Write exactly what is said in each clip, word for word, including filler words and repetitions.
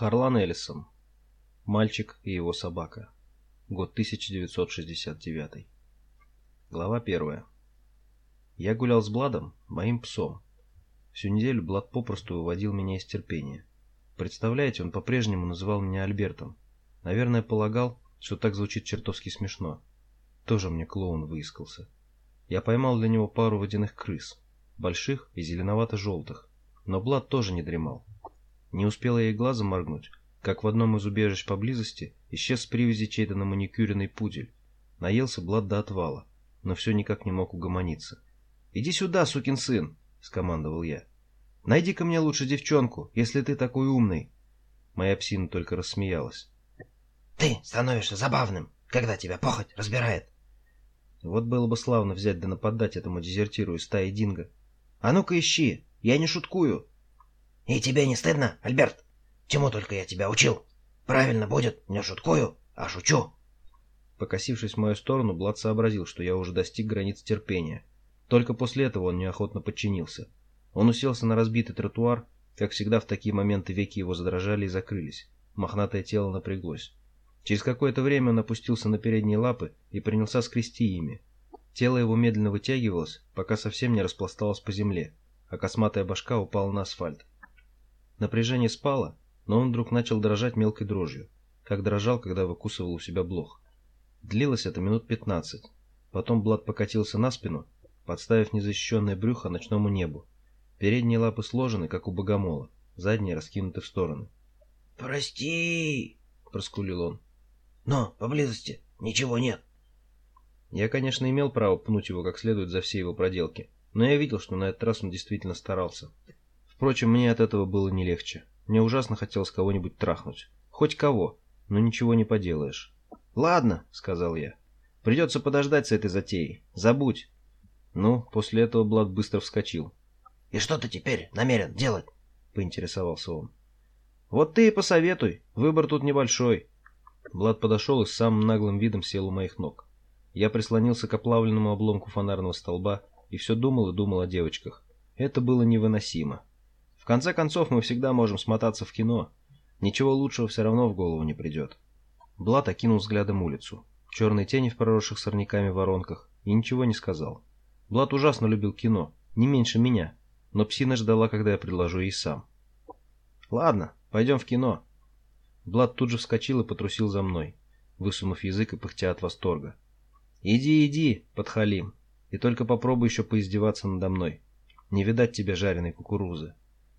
Харлан Эллисон. Мальчик и его собака. Год тысяча девятьсот шестьдесят девятый. Глава первая. Я гулял с Бладом, моим псом. Всю неделю Блад попросту выводил меня из терпения. Представляете, он по-прежнему называл меня Альбертом. Наверное, полагал, что так звучит чертовски смешно. Тоже мне клоун выискался. Я поймал для него пару водяных крыс, больших и зеленовато-желтых. Но Блад тоже не дремал. Не успел я и глазом моргнуть, как в одном из убежищ поблизости исчез с привязи чей-то наманикюренный пудель. Наелся Блад до отвала, но все никак не мог угомониться. «Иди сюда, сукин сын!» — скомандовал я. «Найди-ка мне лучше девчонку, если ты такой умный!» Моя псина только рассмеялась. «Ты становишься забавным, когда тебя похоть разбирает!» Вот было бы славно взять да нападать этому дезертиру из стаи динго. «А ну-ка ищи! Я не шуткую!» «И тебе не стыдно, Альберт? Чему только я тебя учил? Правильно будет, не шуткую, а шучу!» Покосившись в мою сторону, Блад сообразил, что я уже достиг границ терпения. Только после этого он неохотно подчинился. Он уселся на разбитый тротуар, как всегда в такие моменты веки его задрожали и закрылись. Мохнатое тело напряглось. Через какое-то время он опустился на передние лапы и принялся скрести ими. Тело его медленно вытягивалось, пока совсем не распласталось по земле, а косматая башка упала на асфальт. Напряжение спало, но он вдруг начал дрожать мелкой дрожью, как дрожал, когда выкусывал у себя блох. Длилось это минут пятнадцать. Потом Блад покатился на спину, подставив незащищенное брюхо ночному небу. Передние лапы сложены, как у богомола, задние раскинуты в стороны. «Прости!» — проскулил он. «Но поблизости ничего нет». Я, конечно, имел право пнуть его как следует за все его проделки, но я видел, что на этот раз он действительно старался. Впрочем, мне от этого было не легче. Мне ужасно хотелось кого-нибудь трахнуть. Хоть кого, но ничего не поделаешь. «Ладно», — сказал я, — «придется подождать с этой затеей. Забудь». Ну, после этого Блад быстро вскочил. «И что ты теперь намерен делать?» — поинтересовался он. «Вот ты и посоветуй. Выбор тут небольшой». Блад подошел и с самым наглым видом сел у моих ног. Я прислонился к оплавленному обломку фонарного столба и все думал и думал о девочках. Это было невыносимо. В конце концов, мы всегда можем смотаться в кино. Ничего лучшего все равно в голову не придет. Блад окинул взглядом улицу. Черные тени в проросших сорняками воронках. И ничего не сказал. Блад ужасно любил кино. Не меньше меня. Но псина ждала, когда я предложу ей сам. «Ладно, пойдем в кино». Блад тут же вскочил и потрусил за мной, высунув язык и пыхтя от восторга. «Иди, иди, подхалим, и только попробуй еще поиздеваться надо мной. Не видать тебе жареной кукурузы».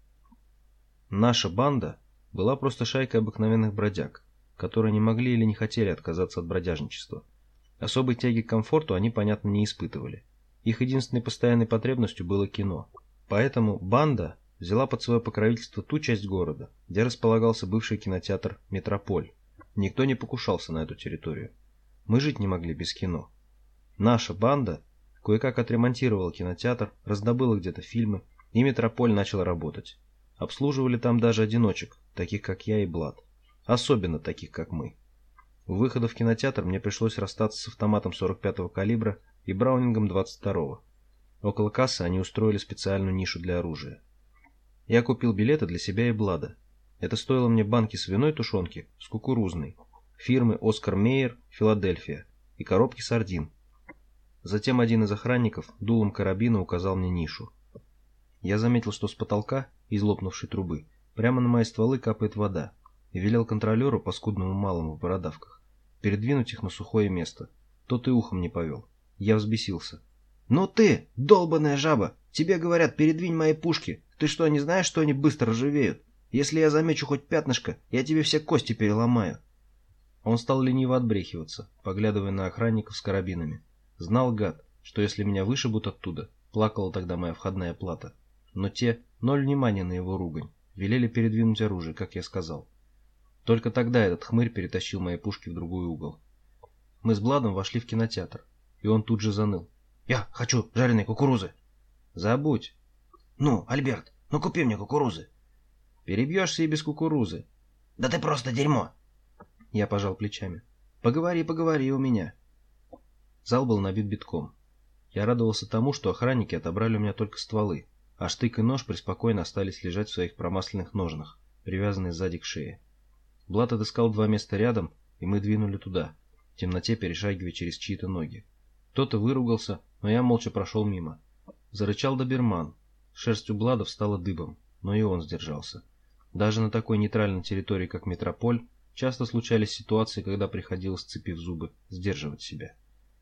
Наша банда была просто шайкой обыкновенных бродяг, которые не могли или не хотели отказаться от бродяжничества. Особой тяги к комфорту они, понятно, не испытывали. Их единственной постоянной потребностью было кино. Поэтому банда взяла под свое покровительство ту часть города, где располагался бывший кинотеатр «Метрополь». Никто не покушался на эту территорию. Мы жить не могли без кино. Наша банда кое-как отремонтировала кинотеатр, раздобыла где-то фильмы, и «Метрополь» начал работать. Обслуживали там даже одиночек, таких как я и Блад. Особенно таких, как мы. У выхода в кинотеатр мне пришлось расстаться с автоматом сорок пятого калибра и браунингом двадцать второго. Около кассы они устроили специальную нишу для оружия. Я купил билеты для себя и Блада. Это стоило мне банки свиной тушенки с кукурузной, фирмы «Оскар Мейер», «Филадельфия» и коробки сардин. Затем один из охранников дулом карабина указал мне нишу. Я заметил, что с потолка, из лопнувшей трубы, прямо на мои стволы капает вода, и велел контролеру, паскудному малому в бородавках, передвинуть их на сухое место. Тот и ухом не повел. Я взбесился. «Ну ты, долбаная жаба! Тебе говорят, передвинь мои пушки! Ты что, не знаешь, что они быстро ржавеют? Если я замечу хоть пятнышко, я тебе все кости переломаю!» Он стал лениво отбрехиваться, поглядывая на охранников с карабинами. Знал, гад, что если меня вышибут оттуда, плакала тогда моя входная плата. Но те, ноль внимания на его ругань, велели передвинуть оружие, как я сказал. Только тогда этот хмырь перетащил мои пушки в другой угол. Мы с Бладом вошли в кинотеатр, и он тут же заныл. «Я хочу жареной кукурузы». «Забудь». «Ну, Альберт, ну купи мне кукурузы». «Перебьешься и без кукурузы». «Да ты просто дерьмо». Я пожал плечами. «Поговори, поговори у меня». Зал был набит битком. Я радовался тому, что охранники отобрали у меня только стволы, а штык и нож преспокойно остались лежать в своих промасленных ножнах, привязанные сзади к шее. Блад отыскал два места рядом, и мы двинули туда, в темноте перешагивая через чьи-то ноги. Кто-то выругался, но я молча прошел мимо. Зарычал доберман. Шерсть у Блада встала дыбом, но и он сдержался. Даже на такой нейтральной территории, как Метрополь, часто случались ситуации, когда приходилось, сцепив зубы, сдерживать себя.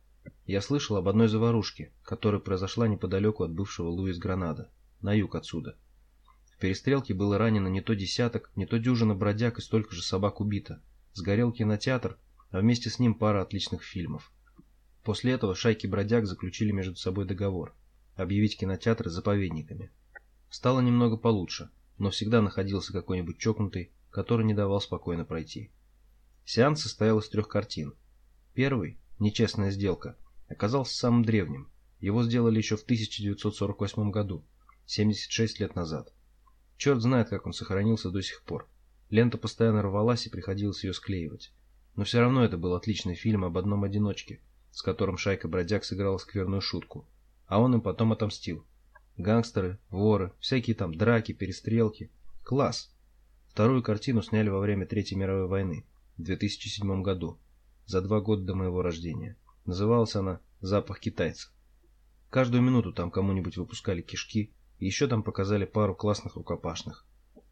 Я слышал об одной заварушке, которая произошла неподалеку от бывшего Луис-Гранада, на юг отсюда. В перестрелке было ранено не то десяток, не то дюжина бродяг и столько же собак убито. Сгорел кинотеатр, а вместе с ним пара отличных фильмов. После этого шайки бродяг заключили между собой договор объявить кинотеатры заповедниками. Стало немного получше, но всегда находился какой-нибудь чокнутый, который не давал спокойно пройти. Сеанс состоял из трех картин. Первый, «Нечестная сделка», оказался самым древним. Его сделали еще в тысяча девятьсот сорок восьмом году, семьдесят шесть лет назад. Черт знает, как он сохранился до сих пор. Лента постоянно рвалась, и приходилось ее склеивать. Но все равно это был отличный фильм об одном одиночке, с которым шайка бродяг сыграла скверную шутку. А он им потом отомстил. Гангстеры, воры, всякие там драки, перестрелки. Класс! Вторую картину сняли во время Третьей мировой войны, в две тысячи седьмом году, за два года до моего рождения. Называлась она «Запах китайца». Каждую минуту там кому-нибудь выпускали кишки, и еще там показали пару классных рукопашных.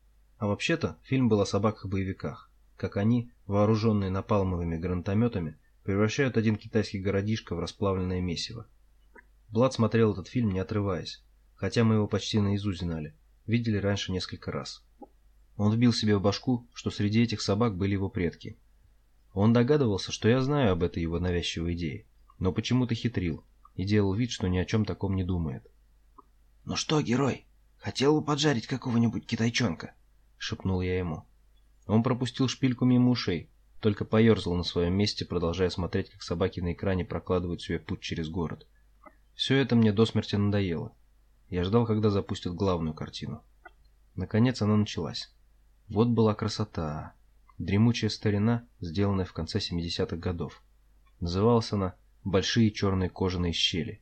А вообще-то фильм был о собаках-боевиках, как они, вооруженные напалмовыми гранатометами, превращают один китайский городишко в расплавленное месиво. Блад смотрел этот фильм, не отрываясь, хотя мы его почти наизусть знали, видели раньше несколько раз. Он вбил себе в башку, что среди этих собак были его предки. Он догадывался, что я знаю об этой его навязчивой идее, но почему-то хитрил и делал вид, что ни о чем таком не думает. «Ну что, герой, хотел бы поджарить какого-нибудь китайчонка?» — шепнул я ему. Он пропустил шпильку мимо ушей, только поерзал на своем месте, продолжая смотреть, как собаки на экране прокладывают себе путь через город. Все это мне до смерти надоело. Я ждал, когда запустят главную картину. Наконец она началась. Вот была красота. Дремучая старина, сделанная в конце семидесятых годов. Называлась она «Большие черные кожаные щели».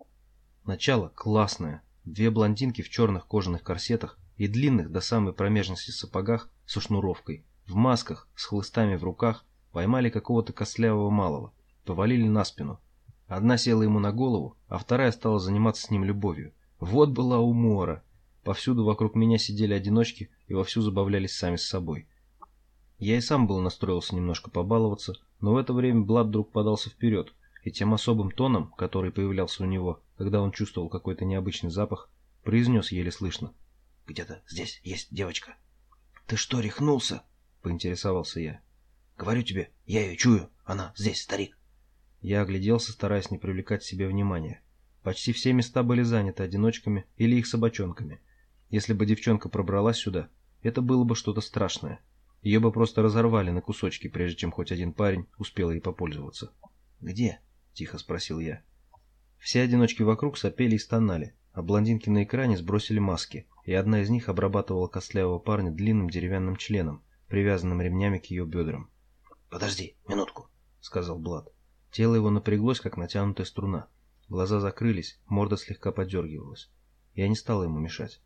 Начало классное. Две блондинки в черных кожаных корсетах и длинных до самой промежности сапогах со шнуровкой, в масках, с хлыстами в руках, поймали какого-то костлявого малого, повалили на спину. Одна села ему на голову, а вторая стала заниматься с ним любовью. Вот была умора. Повсюду вокруг меня сидели одиночки и вовсю забавлялись сами с собой. Я и сам был настроился немножко побаловаться, но в это время Блад вдруг подался вперед, и тем особым тоном, который появлялся у него, когда он чувствовал какой-то необычный запах, произнес еле слышно: «Где-то здесь есть девочка». «Ты что, рехнулся?» — поинтересовался я. «Говорю тебе, я ее чую, она здесь, старик». Я огляделся, стараясь не привлекать к себе внимания. Почти все места были заняты одиночками или их собачонками. Если бы девчонка пробралась сюда, это было бы что-то страшное. Ее бы просто разорвали на кусочки, прежде чем хоть один парень успел ей попользоваться. «Где?» — тихо спросил я. Все одиночки вокруг сопели и стонали, а блондинки на экране сбросили маски, и одна из них обрабатывала костлявого парня длинным деревянным членом, привязанным ремнями к ее бедрам. «Подожди, минутку», — сказал Блад. Тело его напряглось, как натянутая струна. Глаза закрылись, морда слегка подергивалась. Я не стал ему мешать.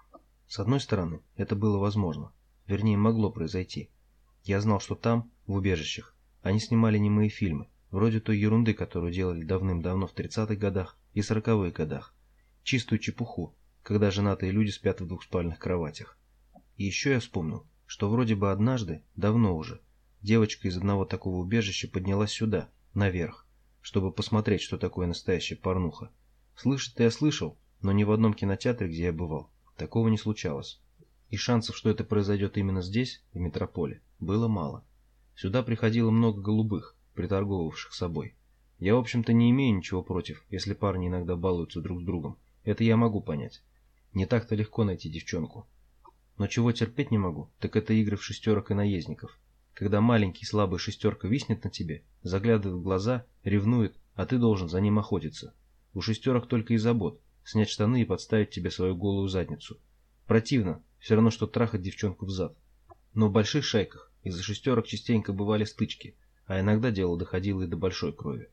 С одной стороны, это было возможно. Вернее, могло произойти. Я знал, что там, в убежищах, они снимали немые фильмы, вроде той ерунды, которую делали давным-давно в тридцатых годах и сороковых годах. Чистую чепуху, когда женатые люди спят в двухспальных кроватях. И еще я вспомнил, что вроде бы однажды, давно уже, девочка из одного такого убежища поднялась сюда, наверх, чтобы посмотреть, что такое настоящая порнуха. Слышать-то я слышал, но ни в одном кинотеатре, где я бывал, такого не случалось. И шансов, что это произойдет именно здесь, в Метрополе, было мало. Сюда приходило много голубых, приторговавших собой. Я, в общем-то, не имею ничего против, если парни иногда балуются друг с другом. Это я могу понять. Не так-то легко найти девчонку. Но чего терпеть не могу, так это игры в шестерок и наездников. Когда маленький слабый шестерка виснет на тебе, заглядывает в глаза, ревнует, а ты должен за ним охотиться. У шестерок только и забот снять штаны и подставить тебе свою голую задницу. Противно, все равно, что трахать девчонку взад. Но в больших шайках из-за шестерок частенько бывали стычки, а иногда дело доходило и до большой крови.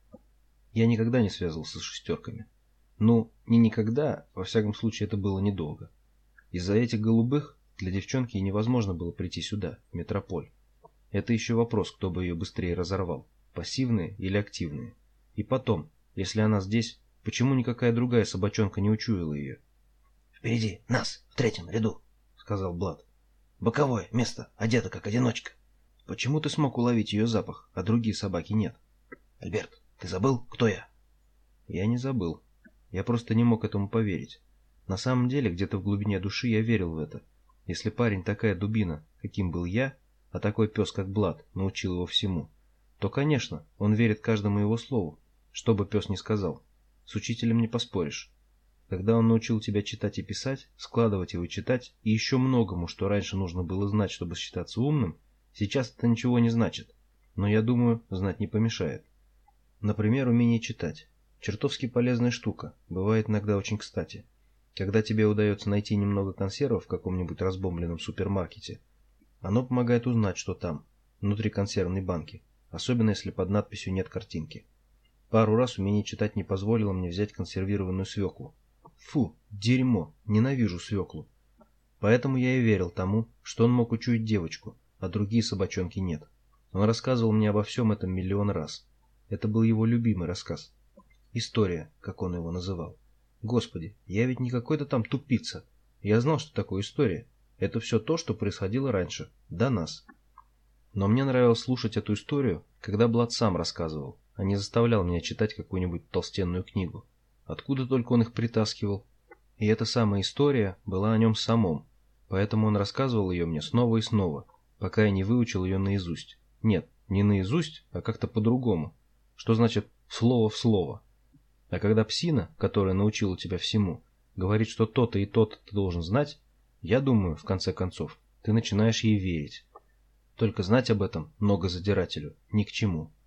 Я никогда не связывался с шестерками. Ну, не никогда, во всяком случае это было недолго. Из-за этих голубых для девчонки невозможно было прийти сюда, в Метрополь. Это еще вопрос, кто бы ее быстрее разорвал, пассивные или активные. И потом, если она здесь, почему никакая другая собачонка не учуяла ее? «Впереди нас, в третьем ряду», — сказал Блад. «Боковое место, одето как одиночка». «Почему ты смог уловить ее запах, а другие собаки нет?» «Альберт, ты забыл, кто я?» Я не забыл. Я просто не мог этому поверить. На самом деле, где-то в глубине души я верил в это. Если парень такая дубина, каким был я, а такой пес, как Блад, научил его всему, то, конечно, он верит каждому его слову, что бы пес ни сказал. С учителем не поспоришь. Когда он научил тебя читать и писать, складывать его и читать, и еще многому, что раньше нужно было знать, чтобы считаться умным, сейчас это ничего не значит. Но я думаю, знать не помешает. Например, умение читать. Чертовски полезная штука, бывает иногда очень кстати. Когда тебе удается найти немного консервов в каком-нибудь разбомбленном супермаркете, оно помогает узнать, что там, внутри консервной банки, особенно если под надписью нет картинки. Пару раз умение читать не позволило мне взять консервированную свеклу. Фу, дерьмо, ненавижу свеклу. Поэтому я и верил тому, что он мог учуять девочку, а другие собачонки нет. Он рассказывал мне обо всем этом миллион раз. Это был его любимый рассказ. История, как он его называл. Господи, я ведь не какой-то там тупица. Я знал, что такое история. Это все то, что происходило раньше, до нас. Но мне нравилось слушать эту историю, когда Блад сам рассказывал, а не заставлял меня читать какую-нибудь толстенную книгу. Откуда только он их притаскивал. И эта самая история была о нем самом, поэтому он рассказывал ее мне снова и снова, пока я не выучил ее наизусть. Нет, не наизусть, а как-то по-другому. Что значит слово в слово. А когда псина, которая научила тебя всему, говорит, что то-то и то-то ты должен знать, я думаю, в конце концов, ты начинаешь ей верить. Только знать об этом многозадирателю ни к чему.